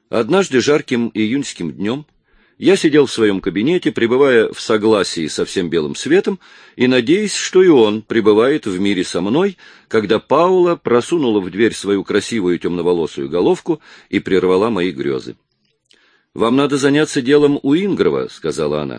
Однажды жарким июньским днем я сидел в своем кабинете, пребывая в согласии со всем белым светом и надеясь, что и он пребывает в мире со мной, когда Паула просунула в дверь свою красивую темноволосую головку и прервала мои грезы. «Вам надо заняться делом Уингрова», — сказала она.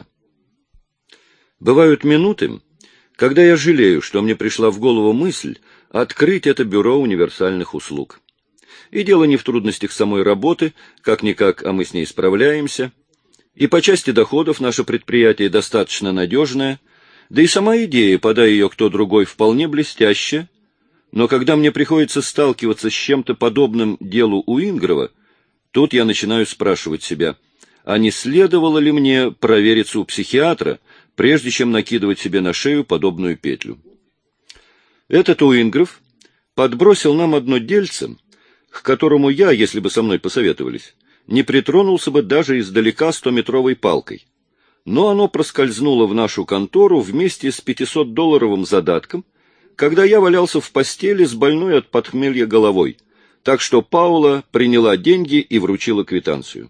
Бывают минуты, когда я жалею, что мне пришла в голову мысль открыть это бюро универсальных услуг. И дело не в трудностях самой работы, как-никак, а мы с ней справляемся. И по части доходов наше предприятие достаточно надежное, да и сама идея, подай ее кто другой, вполне блестящая. Но когда мне приходится сталкиваться с чем-то подобным делу Уингрова, тут я начинаю спрашивать себя, а не следовало ли мне провериться у психиатра, прежде чем накидывать себе на шею подобную петлю. Этот Уингров подбросил нам одно дельце, к которому я, если бы со мной посоветовались, не притронулся бы даже издалека 100-метровой палкой. Но оно проскользнуло в нашу контору вместе с $500 задатком, когда я валялся в постели с больной от похмелья головой, так что Паула приняла деньги и вручила квитанцию.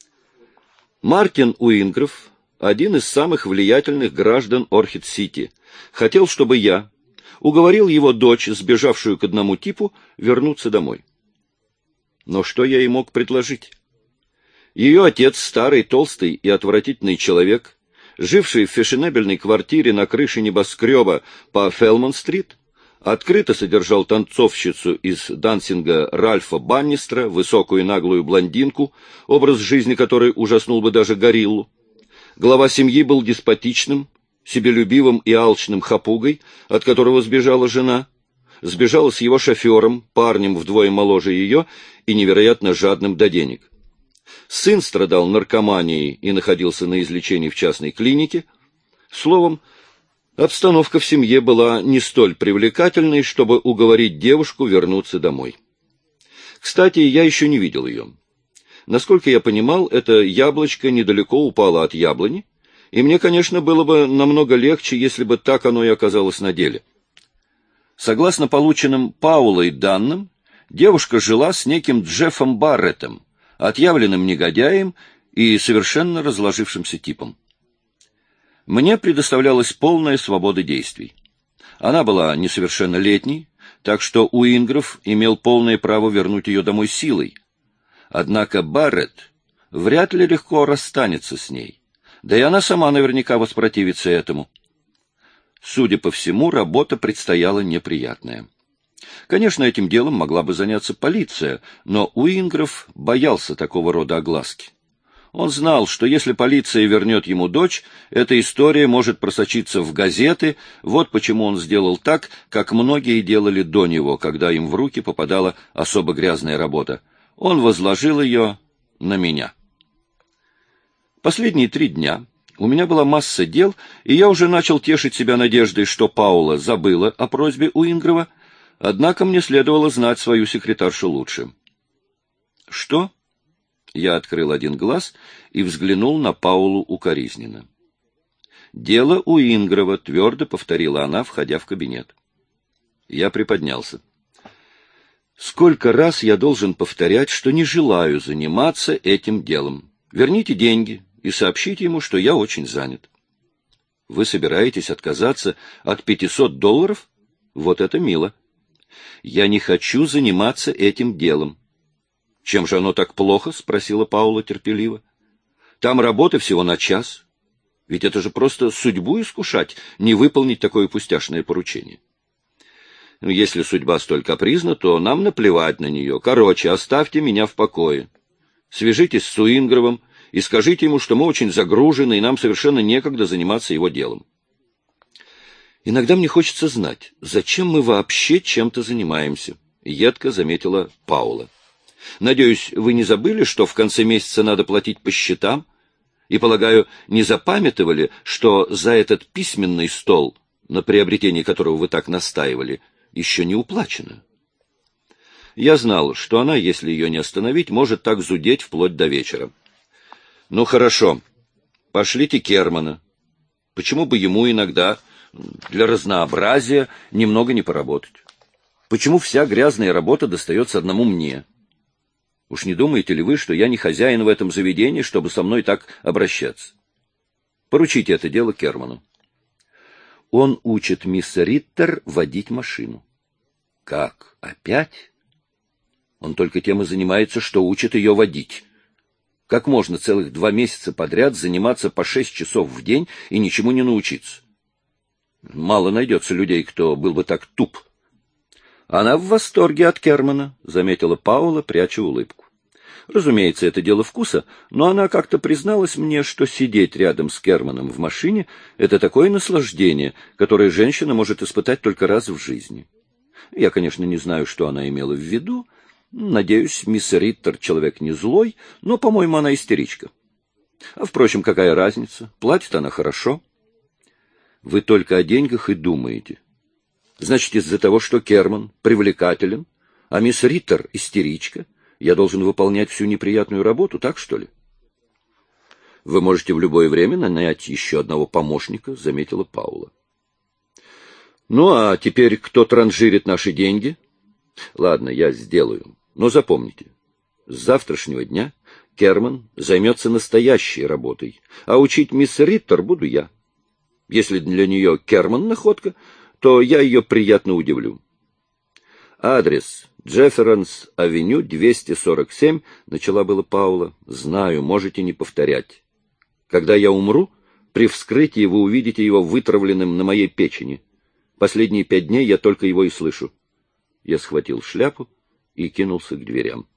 Мартин Уингров, один из самых влиятельных граждан Орхид-Сити, хотел, чтобы я уговорил его дочь, сбежавшую к одному типу, вернуться домой. Но что я ей мог предложить? Ее отец, старый, толстый и отвратительный человек, живший в фешенебельной квартире на крыше небоскреба по Фелмон-стрит, открыто содержал танцовщицу из Дансинга Ральфа Баннистра, высокую и наглую блондинку, образ жизни которой ужаснул бы даже гориллу. Глава семьи был деспотичным, себелюбивым и алчным хапугой, от которого сбежала жена, сбежала с его шофером, парнем вдвое моложе ее и невероятно жадным до денег. Сын страдал наркоманией и находился на излечении в частной клинике. Словом, обстановка в семье была не столь привлекательной, чтобы уговорить девушку вернуться домой. Кстати, я еще не видел ее. Насколько я понимал, это яблочко недалеко упало от яблони, и мне, конечно, было бы намного легче, если бы так оно и оказалось на деле. Согласно полученным Паулой данным, девушка жила с неким Джеффом Барреттом, отъявленным негодяем и совершенно разложившимся типом. Мне предоставлялась полная свобода действий. Она была несовершеннолетней, так что Уингров имел полное право вернуть ее домой силой. Однако Барретт вряд ли легко расстанется с ней, да и она сама наверняка воспротивится этому. Судя по всему, работа предстояла неприятная. Конечно, этим делом могла бы заняться полиция, но Уингров боялся такого рода огласки. Он знал, что если полиция вернет ему дочь, эта история может просочиться в газеты, вот почему он сделал так, как многие делали до него, когда им в руки попадала особо грязная работа. Он возложил ее на меня. Последние 3 дня у меня была масса дел, и я уже начал тешить себя надеждой, что Паула забыла о просьбе Уингрова, однако мне следовало знать свою секретаршу лучше. «Что?» Я открыл один глаз и взглянул на Паулу укоризненно. «Дело Уингрова», — твердо повторила она, входя в кабинет. Я приподнялся. «Сколько раз я должен повторять, что не желаю заниматься этим делом? Верните деньги и сообщите ему, что я очень занят». «Вы собираетесь отказаться от $500? Вот это мило. Я не хочу заниматься этим делом». «Чем же оно так плохо?» — спросила Паула терпеливо. «Там работы всего на час. Ведь это же просто судьбу искушать, не выполнить такое пустяшное поручение». «Если судьба столь капризна, то нам наплевать на нее. Короче, оставьте меня в покое. Свяжитесь с Уингровым и скажите ему, что мы очень загружены, и нам совершенно некогда заниматься его делом». «Иногда мне хочется знать, зачем мы вообще чем-то занимаемся», — едко заметила Паула. «Надеюсь, вы не забыли, что в конце месяца надо платить по счетам? И, полагаю, не запамятовали, что за этот письменный стол, на приобретении которого вы так настаивали, еще не уплачено?» Я знал, что она, если ее не остановить, может так зудеть вплоть до вечера. «Ну, хорошо. Пошлите Кермана. Почему бы ему иногда, для разнообразия, немного не поработать? Почему вся грязная работа достается одному мне?» Уж не думаете ли вы, что я не хозяин в этом заведении, чтобы со мной так обращаться? Поручите это дело Керману. Он учит мисс Риттер водить машину. Как? Опять? Он только тем и занимается, что учит ее водить. Как можно целых 2 месяца подряд заниматься по 6 часов в день и ничему не научиться? Мало найдется людей, кто был бы так туп. Она в восторге от Кермана, — заметила Паула, пряча улыбку. Разумеется, это дело вкуса, но она как-то призналась мне, что сидеть рядом с Керманом в машине — это такое наслаждение, которое женщина может испытать только раз в жизни. Я, конечно, не знаю, что она имела в виду. Надеюсь, мисс Риттер человек не злой, но, по-моему, она истеричка. А, впрочем, какая разница? Платит она хорошо. Вы только о деньгах и думаете. Значит, из-за того, что Керман привлекателен, а мисс Риттер истеричка, я должен выполнять всю неприятную работу, так что ли? Вы можете в любое время нанять еще одного помощника, — заметила Паула. Ну, а теперь кто транжирит наши деньги? Ладно, я сделаю. Но запомните, с завтрашнего дня Керман займется настоящей работой, а учить мисс Риттер буду я. Если для нее Керман находка, то я ее приятно удивлю. Адрес Джефферсонс-авеню, 247, начала была Паула. Знаю, можете не повторять. Когда я умру, при вскрытии вы увидите его вытравленным на моей печени. Последние 5 дней я только его и слышу. Я схватил шляпу и кинулся к дверям.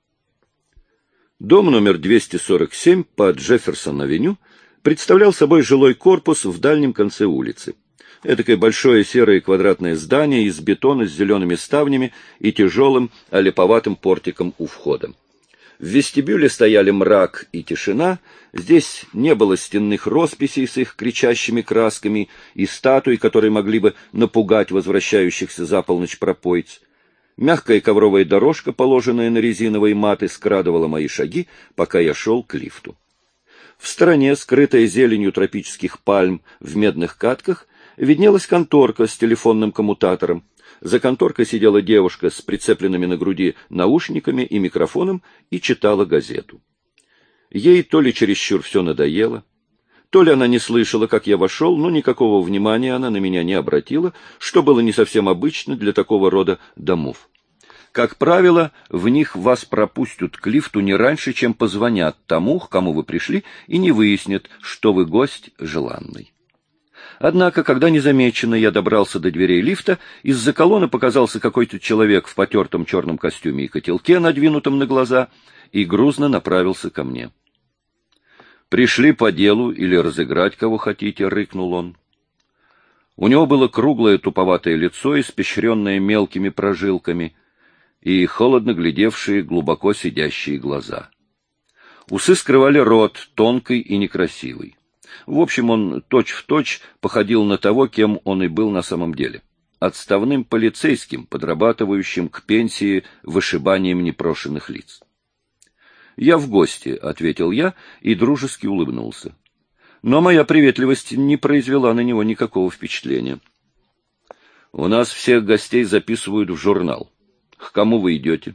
Дом номер 247 по Джефферсон-авеню представлял собой жилой корпус в дальнем конце улицы. Этакое большое серое квадратное здание из бетона с зелеными ставнями и тяжелым олиповатым портиком у входа. В вестибюле стояли мрак и тишина, здесь не было стенных росписей с их кричащими красками и статуй, которые могли бы напугать возвращающихся за полночь пропоиц. Мягкая ковровая дорожка, положенная на резиновые маты, скрадывала мои шаги, пока я шел к лифту. В стороне, скрытая зеленью тропических пальм в медных катках, виднелась конторка с телефонным коммутатором. За конторкой сидела девушка с прицепленными на груди наушниками и микрофоном и читала газету. Ей то ли чересчур все надоело, то ли она не слышала, как я вошел, но никакого внимания она на меня не обратила, что было не совсем обычно для такого рода домов. Как правило, в них вас пропустят к лифту не раньше, чем позвонят тому, к кому вы пришли, и не выяснят, что вы гость желанный. Однако, когда незамеченно я добрался до дверей лифта, из-за колонны показался какой-то человек в потертом черном костюме и котелке, надвинутом на глаза, и грузно направился ко мне. «Пришли по делу или разыграть кого хотите», — рыкнул он. У него было круглое туповатое лицо, испещренное мелкими прожилками, и холодно глядевшие, глубоко сидящие глаза. Усы скрывали рот, тонкий и некрасивый. В общем, он точь-в-точь походил на того, кем он и был на самом деле. Отставным полицейским, подрабатывающим к пенсии вышибанием непрошенных лиц. «Я в гости», — ответил я и дружески улыбнулся. Но моя приветливость не произвела на него никакого впечатления. «У нас всех гостей записывают в журнал. К кому вы идете?»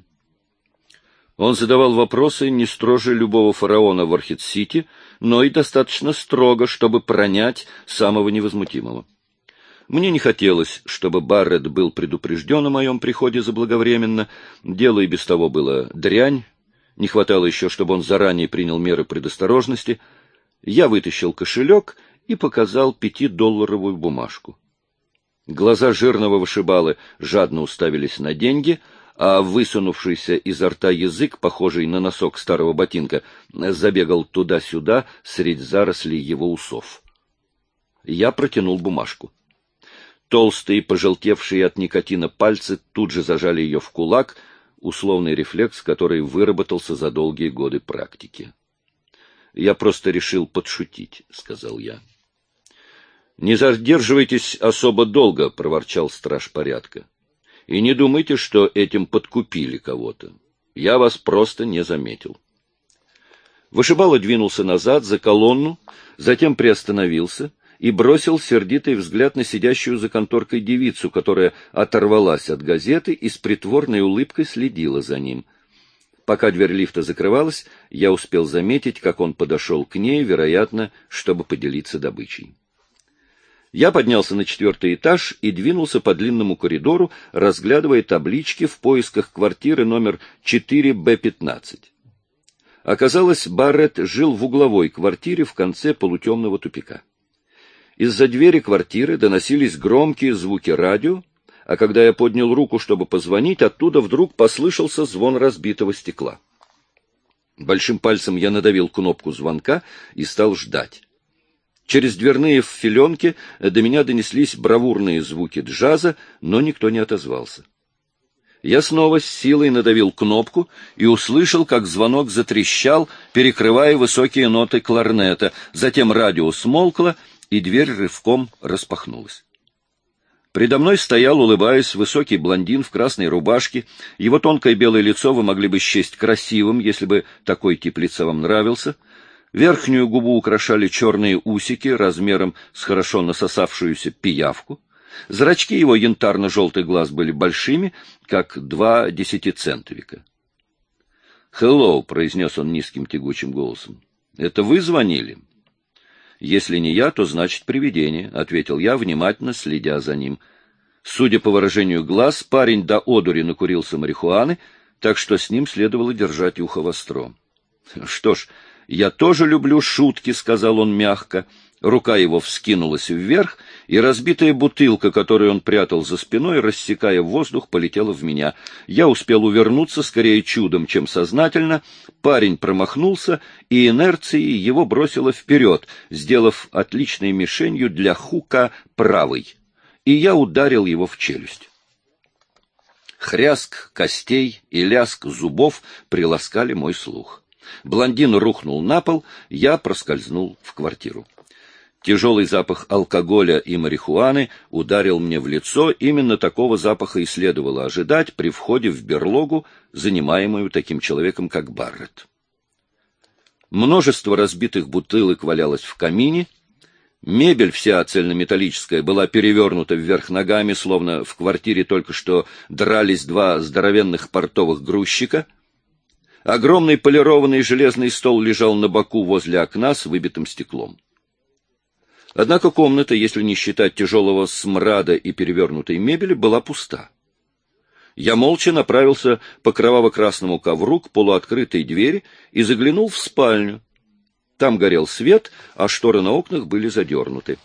Он задавал вопросы не строже любого фараона в Орхид-Сити, но и достаточно строго, чтобы пронять самого невозмутимого. Мне не хотелось, чтобы Барретт был предупрежден о моем приходе заблаговременно, дело и без того было дрянь, не хватало еще, чтобы он заранее принял меры предосторожности. Я вытащил кошелек и показал 5-долларовую бумажку. Глаза жирного вышибалы жадно уставились на деньги, а высунувшийся изо рта язык, похожий на носок старого ботинка, забегал туда-сюда средь зарослей его усов. Я протянул бумажку. Толстые, пожелтевшие от никотина пальцы тут же зажали ее в кулак, условный рефлекс, который выработался за долгие годы практики. «Я просто решил подшутить», — сказал я. «Не задерживайтесь особо долго», — проворчал страж порядка. «И не думайте, что этим подкупили кого-то. Я вас просто не заметил». Вышибала двинулся назад за колонну, затем приостановился и бросил сердитый взгляд на сидящую за конторкой девицу, которая оторвалась от газеты и с притворной улыбкой следила за ним. Пока дверь лифта закрывалась, я успел заметить, как он подошел к ней, вероятно, чтобы поделиться добычей. Я поднялся на 4-й этаж и двинулся по длинному коридору, разглядывая таблички в поисках квартиры номер 4Б15. Оказалось, Барретт жил в угловой квартире в конце полутемного тупика. Из-за двери квартиры доносились громкие звуки радио, а когда я поднял руку, чтобы позвонить, оттуда вдруг послышался звон разбитого стекла. Большим пальцем я надавил кнопку звонка и стал ждать. Через дверные филенки до меня донеслись бравурные звуки джаза, но никто не отозвался. Я снова с силой надавил кнопку и услышал, как звонок затрещал, перекрывая высокие ноты кларнета. Затем радио смолкло, и дверь рывком распахнулась. Предо мной стоял, улыбаясь, высокий блондин в красной рубашке. Его тонкое белое лицо вы могли бы счесть красивым, если бы такой тип лица вам нравился. Верхнюю губу украшали черные усики размером с хорошо насосавшуюся пиявку. Зрачки его янтарно-желтых глаз были большими, как 2 десятицентовика. «Хеллоу», — произнес он низким тягучим голосом. «Это вы звонили?» «Если не я, то значит привидение», — ответил я, внимательно следя за ним. Судя по выражению глаз, парень до одури накурился марихуаны, так что с ним следовало держать ухо востро. «Что ж, я тоже люблю шутки», — сказал он мягко. Рука его вскинулась вверх, и разбитая бутылка, которую он прятал за спиной, рассекая воздух, полетела в меня. Я успел увернуться, скорее чудом, чем сознательно. Парень промахнулся, и инерцией его бросило вперед, сделав отличной мишенью для хука правой. И я ударил его в челюсть. Хряск костей и лязг зубов приласкали мой слух. Блондин рухнул на пол, я проскользнул в квартиру. Тяжелый запах алкоголя и марихуаны ударил мне в лицо. Именно такого запаха и следовало ожидать при входе в берлогу, занимаемую таким человеком, как Барретт. Множество разбитых бутылок валялось в камине. Мебель вся цельнометаллическая была перевернута вверх ногами, словно в квартире только что дрались 2 здоровенных портовых грузчика. Огромный полированный железный стол лежал на боку возле окна с выбитым стеклом. Однако комната, если не считать тяжелого смрада и перевернутой мебели, была пуста. Я молча направился по кроваво-красному ковру к полуоткрытой двери и заглянул в спальню. Там горел свет, а шторы на окнах были задернуты.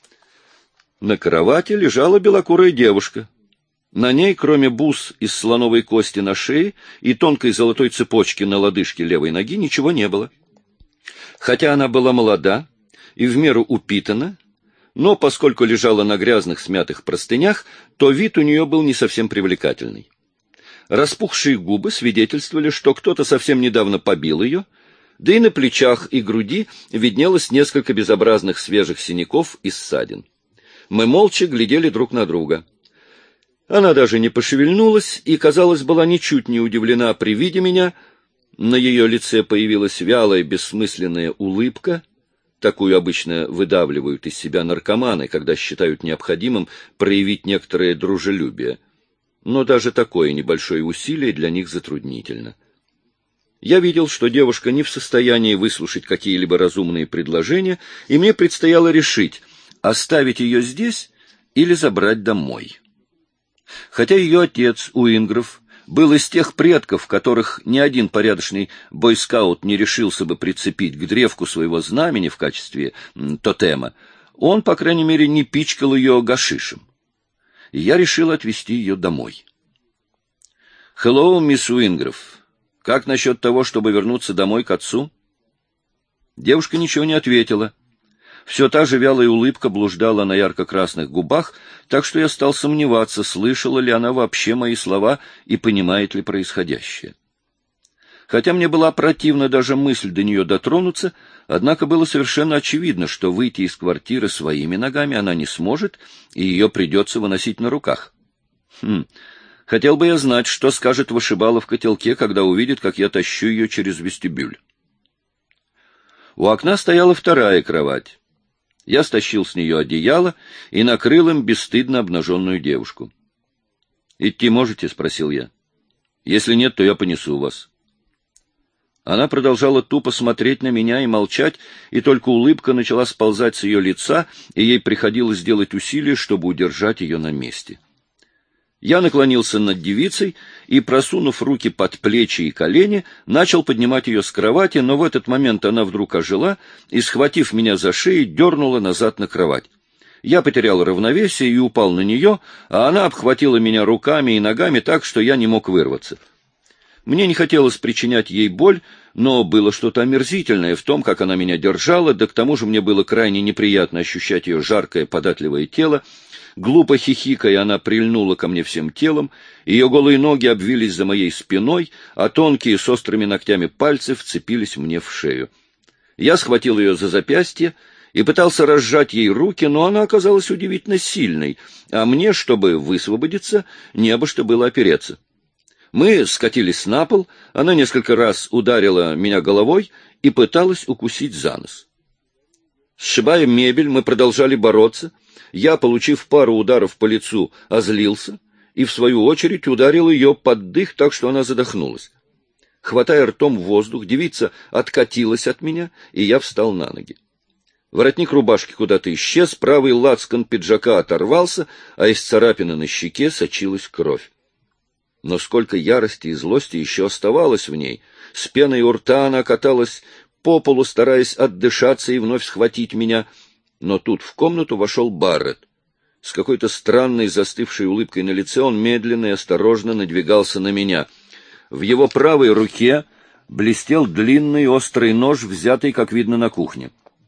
На кровати лежала белокурая девушка. На ней, кроме бус из слоновой кости на шее и тонкой золотой цепочки на лодыжке левой ноги, ничего не было. Хотя она была молода и в меру упитана, но поскольку лежала на грязных смятых простынях, то вид у нее был не совсем привлекательный. Распухшие губы свидетельствовали, что кто-то совсем недавно побил ее, да и на плечах и груди виднелось несколько безобразных свежих синяков и ссадин. Мы молча глядели друг на друга. Она даже не пошевельнулась и, казалось, была ничуть не удивлена при виде меня. На ее лице появилась вялая, бессмысленная улыбка. Такую обычно выдавливают из себя наркоманы, когда считают необходимым проявить некоторое дружелюбие. Но даже такое небольшое усилие для них затруднительно. Я видел, что девушка не в состоянии выслушать какие-либо разумные предложения, и мне предстояло решить, оставить ее здесь или забрать домой. Хотя ее отец, Уингров, был из тех предков, которых ни один порядочный бойскаут не решился бы прицепить к древку своего знамени в качестве тотема, он, по крайней мере, не пичкал ее гашишем. И я решил отвезти ее домой. «Хеллоу, мисс Уингров, как насчет того, чтобы вернуться домой к отцу?» Девушка ничего не ответила. Все та же вялая улыбка блуждала на ярко-красных губах, так что я стал сомневаться, слышала ли она вообще мои слова и понимает ли происходящее. Хотя мне была противна даже мысль до нее дотронуться, однако было совершенно очевидно, что выйти из квартиры своими ногами она не сможет, и ее придется выносить на руках. Хотел бы я знать, что скажет вышибала в котелке, когда увидит, как я тащу ее через вестибюль. У окна стояла вторая кровать. Я стащил с нее одеяло и накрыл им бесстыдно обнаженную девушку. «Идти можете?» — спросил я. «Если нет, то я понесу вас». Она продолжала тупо смотреть на меня и молчать, и только улыбка начала сползать с ее лица, и ей приходилось делать усилия, чтобы удержать ее на месте. Я наклонился над девицей и, просунув руки под плечи и колени, начал поднимать ее с кровати, но в этот момент она вдруг ожила и, схватив меня за шею, дернула назад на кровать. Я потерял равновесие и упал на нее, а она обхватила меня руками и ногами так, что я не мог вырваться. Мне не хотелось причинять ей боль, но было что-то омерзительное в том, как она меня держала, да к тому же мне было крайне неприятно ощущать ее жаркое податливое тело. Глупо хихикая, она прильнула ко мне всем телом, ее голые ноги обвились за моей спиной, а тонкие с острыми ногтями пальцы вцепились мне в шею. Я схватил ее за запястье и пытался разжать ей руки, но она оказалась удивительно сильной, а мне, чтобы высвободиться, не обо что было опереться. Мы скатились на пол, она несколько раз ударила меня головой и пыталась укусить за нос. Сшибая мебель, мы продолжали бороться. Я, получив пару ударов по лицу, озлился и, в свою очередь, ударил ее под дых так, что она задохнулась. Хватая ртом воздух, девица откатилась от меня, и я встал на ноги. Воротник рубашки куда-то исчез, правый лацкан пиджака оторвался, а из царапины на щеке сочилась кровь. Но сколько ярости и злости еще оставалось в ней. С пеной у рта она каталась по полу, стараясь отдышаться и вновь схватить меня. Но тут в комнату вошел Барретт. С какой-то странной застывшей улыбкой на лице он медленно и осторожно надвигался на меня. В его правой руке блестел длинный острый нож, взятый, как видно, на кухне.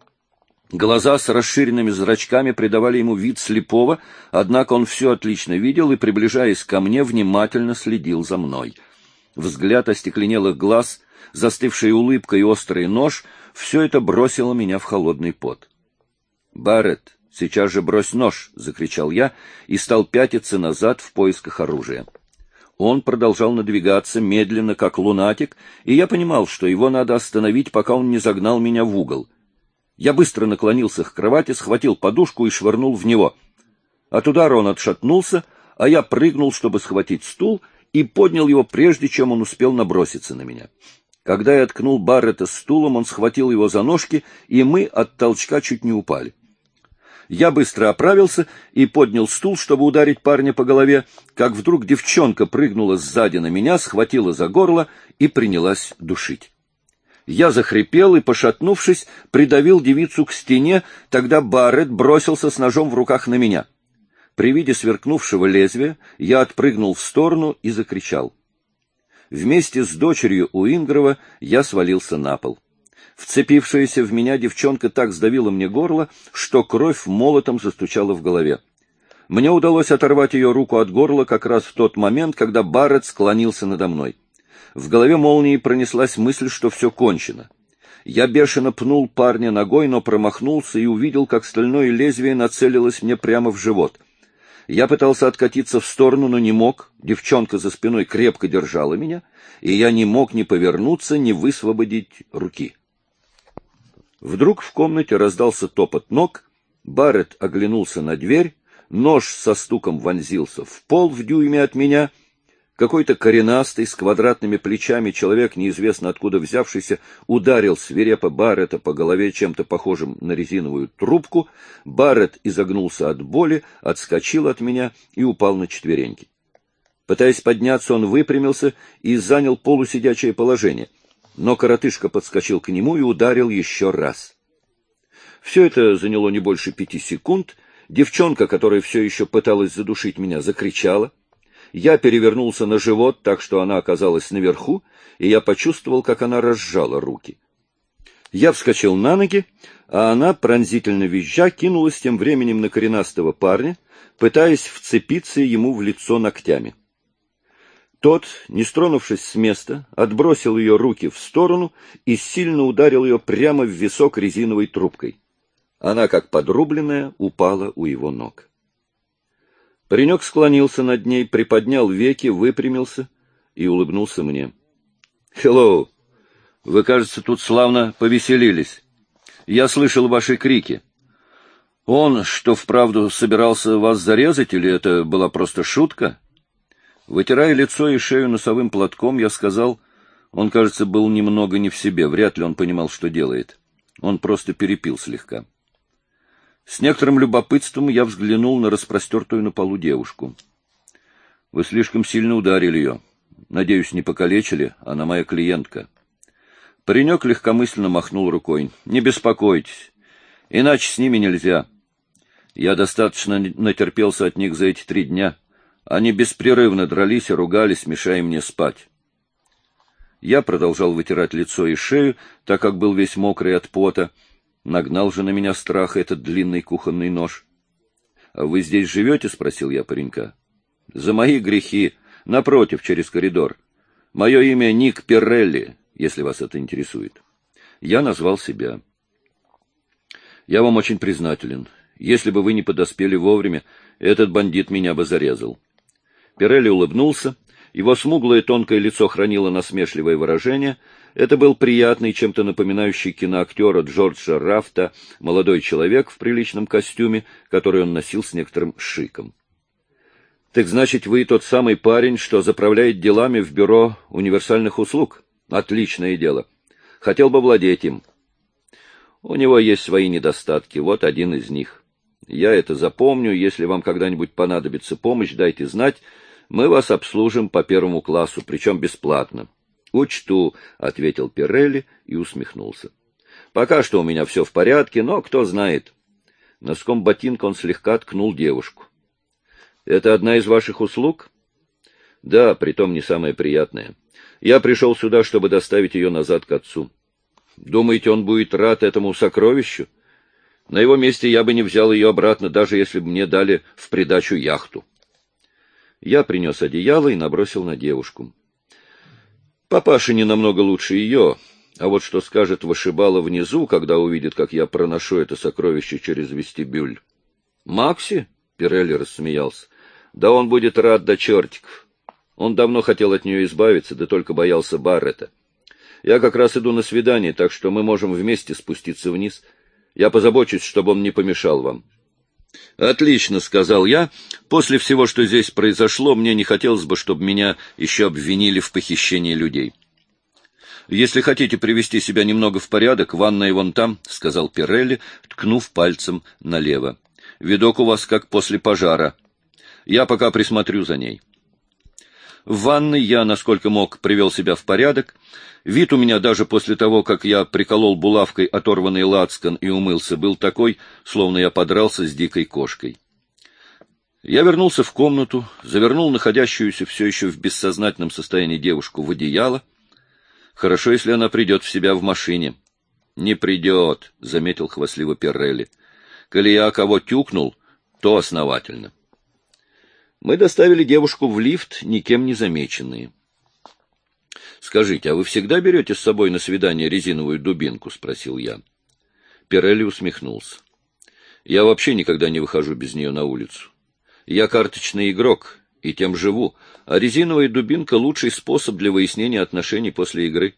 Глаза с расширенными зрачками придавали ему вид слепого, однако он все отлично видел и, приближаясь ко мне, внимательно следил за мной. Взгляд остекленелых глаз, застывшая улыбка и острый нож — все это бросило меня в холодный пот. «Барретт, сейчас же брось нож!» — закричал я и стал пятиться назад в поисках оружия. Он продолжал надвигаться медленно, как лунатик, и я понимал, что его надо остановить, пока он не загнал меня в угол. Я быстро наклонился к кровати, схватил подушку и швырнул в него. От удара он отшатнулся, а я прыгнул, чтобы схватить стул, и поднял его, прежде чем он успел наброситься на меня. Когда я ткнул Барретта стулом, он схватил его за ножки, и мы от толчка чуть не упали. Я быстро оправился и поднял стул, чтобы ударить парня по голове, как вдруг девчонка прыгнула сзади на меня, схватила за горло и принялась душить. Я захрипел и, пошатнувшись, придавил девицу к стене, тогда Барретт бросился с ножом в руках на меня. При виде сверкнувшего лезвия я отпрыгнул в сторону и закричал. Вместе с дочерью Уингрова я свалился на пол. Вцепившаяся в меня девчонка так сдавила мне горло, что кровь молотом застучала в голове. Мне удалось оторвать ее руку от горла как раз в тот момент, когда Барретт склонился надо мной. В голове молнией пронеслась мысль, что все кончено. Я бешено пнул парня ногой, но промахнулся и увидел, как стальное лезвие нацелилось мне прямо в живот. Я пытался откатиться в сторону, но не мог. Девчонка за спиной крепко держала меня, и я не мог ни повернуться, ни высвободить руки. Вдруг в комнате раздался топот ног, Барретт оглянулся на дверь, нож со стуком вонзился в пол в дюйме от меня. Какой-то коренастый, с квадратными плечами человек, неизвестно откуда взявшийся, ударил свирепо Барретта по голове чем-то похожим на резиновую трубку. Барретт изогнулся от боли, отскочил от меня и упал на четвереньки. Пытаясь подняться, он выпрямился и занял полусидячее положение, но коротышка подскочил к нему и ударил еще раз. Все это заняло не больше 5 секунд. Девчонка, которая все еще пыталась задушить меня, закричала. Я перевернулся на живот, так что она оказалась наверху, и я почувствовал, как она разжала руки. Я вскочил на ноги, а она, пронзительно визжа, кинулась тем временем на коренастого парня, пытаясь вцепиться ему в лицо ногтями. Тот, не стронувшись с места, отбросил ее руки в сторону и сильно ударил ее прямо в висок резиновой трубкой. Она, как подрубленная, упала у его ног. Паренек склонился над ней, приподнял веки, выпрямился и улыбнулся мне. «Хеллоу! Вы, кажется, тут славно повеселились. Я слышал ваши крики. Он, что вправду собирался вас зарезать, или это была просто шутка?» Вытирая лицо и шею носовым платком, я сказал: Он, кажется, был немного не в себе, вряд ли он понимал, что делает. Он просто перепил слегка. С некоторым любопытством я взглянул на распростертую на полу девушку. — Вы слишком сильно ударили ее. Надеюсь, не покалечили, она моя клиентка. Паренек легкомысленно махнул рукой. — Не беспокойтесь, иначе с ними нельзя. Я достаточно натерпелся от них за эти 3 дня. Они беспрерывно дрались и ругались, мешая мне спать. Я продолжал вытирать лицо и шею, так как был весь мокрый от пота. Нагнал же на меня страх этот длинный кухонный нож. — А вы здесь живете? — спросил я паренька. — За мои грехи. Напротив, через коридор. Мое имя Ник Пирелли, если вас это интересует. Я назвал себя. — Я вам очень признателен. Если бы вы не подоспели вовремя, этот бандит меня бы зарезал. Пирелли улыбнулся. Его смуглое тонкое лицо хранило насмешливое выражение. Это был приятный, чем-то напоминающий киноактера Джорджа Рафта, молодой человек в приличном костюме, который он носил с некоторым шиком. — Так значит, вы тот самый парень, что заправляет делами в бюро универсальных услуг? Отличное дело. Хотел бы владеть им. У него есть свои недостатки, вот один из них. Я это запомню, если вам когда-нибудь понадобится помощь, дайте знать. Мы вас обслужим по 1 классу, причем бесплатно. — Учту, — ответил Пирелли и усмехнулся. — Пока что у меня все в порядке, но кто знает. Носком ботинка он слегка ткнул девушку. — Это одна из ваших услуг? — Да, притом не самая приятная. Я пришел сюда, чтобы доставить ее назад к отцу. Думаете, он будет рад этому сокровищу? На его месте я бы не взял ее обратно, даже если бы мне дали в придачу яхту. Я принес одеяло и набросил на девушку. Папаша не намного лучше ее, а вот что скажет вышибала внизу, когда увидит, как я проношу это сокровище через вестибюль. — Макси? — Пирелли рассмеялся. — Да он будет рад до чертиков. Он давно хотел от нее избавиться, да только боялся Баррета. Я как раз иду на свидание, так что мы можем вместе спуститься вниз. Я позабочусь, чтобы он не помешал вам. — Отлично, — сказал я. После всего, что здесь произошло, мне не хотелось бы, чтобы меня еще обвинили в похищении людей. — Если хотите привести себя немного в порядок, ванная вон там, — сказал Пирелли, ткнув пальцем налево. — Видок у вас как после пожара. Я пока присмотрю за ней. В ванной я, насколько мог, привел себя в порядок. Вид у меня даже после того, как я приколол булавкой оторванный лацкан и умылся, был такой, словно я подрался с дикой кошкой. Я вернулся в комнату, завернул находящуюся все еще в бессознательном состоянии девушку в одеяло. Хорошо, если она придет в себя в машине. — Не придет, — заметил хвастливо Пирелли. — Коли я кого тюкнул, то основательно. Мы доставили девушку в лифт, никем не замеченные. — Скажите, а вы всегда берете с собой на свидание резиновую дубинку? — спросил я. Пирелли усмехнулся. — Я вообще никогда не выхожу без нее на улицу. Я карточный игрок, и тем живу, а резиновая дубинка — лучший способ для выяснения отношений после игры.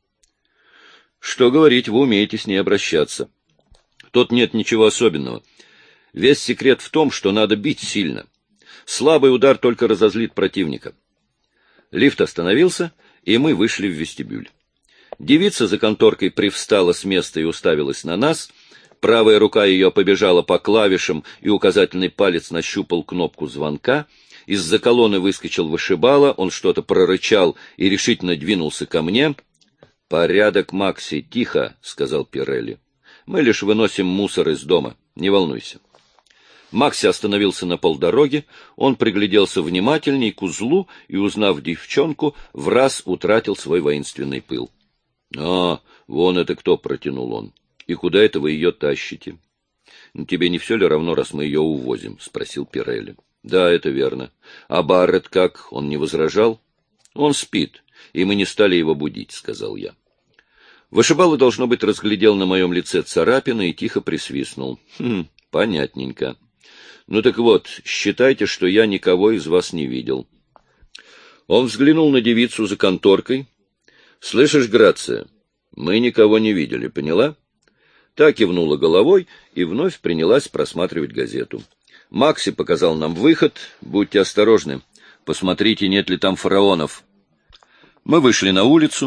— Что говорить, вы умеете с ней обращаться. Тут нет ничего особенного. Весь секрет в том, что надо бить сильно. Слабый удар только разозлит противника. Лифт остановился, и мы вышли в вестибюль. Девица за конторкой привстала с места и уставилась на нас. Правая рука ее побежала по клавишам, и указательный палец нащупал кнопку звонка. Из-за колонны выскочил вышибала, он что-то прорычал и решительно двинулся ко мне. — Порядок, Макси, тихо, — сказал Пирелли. — Мы лишь выносим мусор из дома, не волнуйся. Макси остановился на полдороги, он пригляделся внимательней к узлу и, узнав девчонку, враз утратил свой воинственный пыл. — А, вон это кто, — протянул он. — И куда это вы ее тащите? — Тебе не все ли равно, раз мы ее увозим? — спросил Пирелли. — Да, это верно. А Баррет как, он не возражал? — Он спит, и мы не стали его будить, — сказал я. Вышибала, должно быть, разглядел на моем лице царапины и тихо присвистнул. — Понятненько. Ну так вот, считайте, что я никого из вас не видел. Он взглянул на девицу за конторкой. — Слышишь, Грация, мы никого не видели, поняла? Та кивнула головой и вновь принялась просматривать газету. Макси показал нам выход. Будьте осторожны. Посмотрите, нет ли там фараонов. Мы вышли на улицу.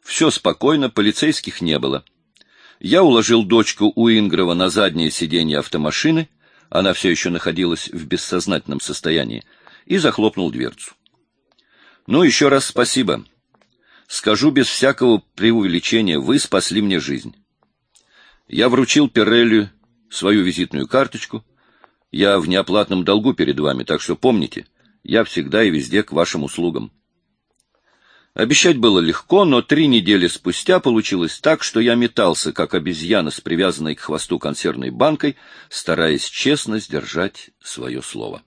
Все спокойно, полицейских не было. Я уложил дочку Уингрова на заднее сиденье автомашины, она все еще находилась в бессознательном состоянии, и захлопнул дверцу. Ну, еще раз спасибо. Скажу без всякого преувеличения, вы спасли мне жизнь. Я вручил Пирелли свою визитную карточку. Я в неоплатном долгу перед вами, так что помните, я всегда и везде к вашим услугам. Обещать было легко, но 3 недели спустя получилось так, что я метался, как обезьяна с привязанной к хвосту консервной банкой, стараясь честно сдержать свое слово.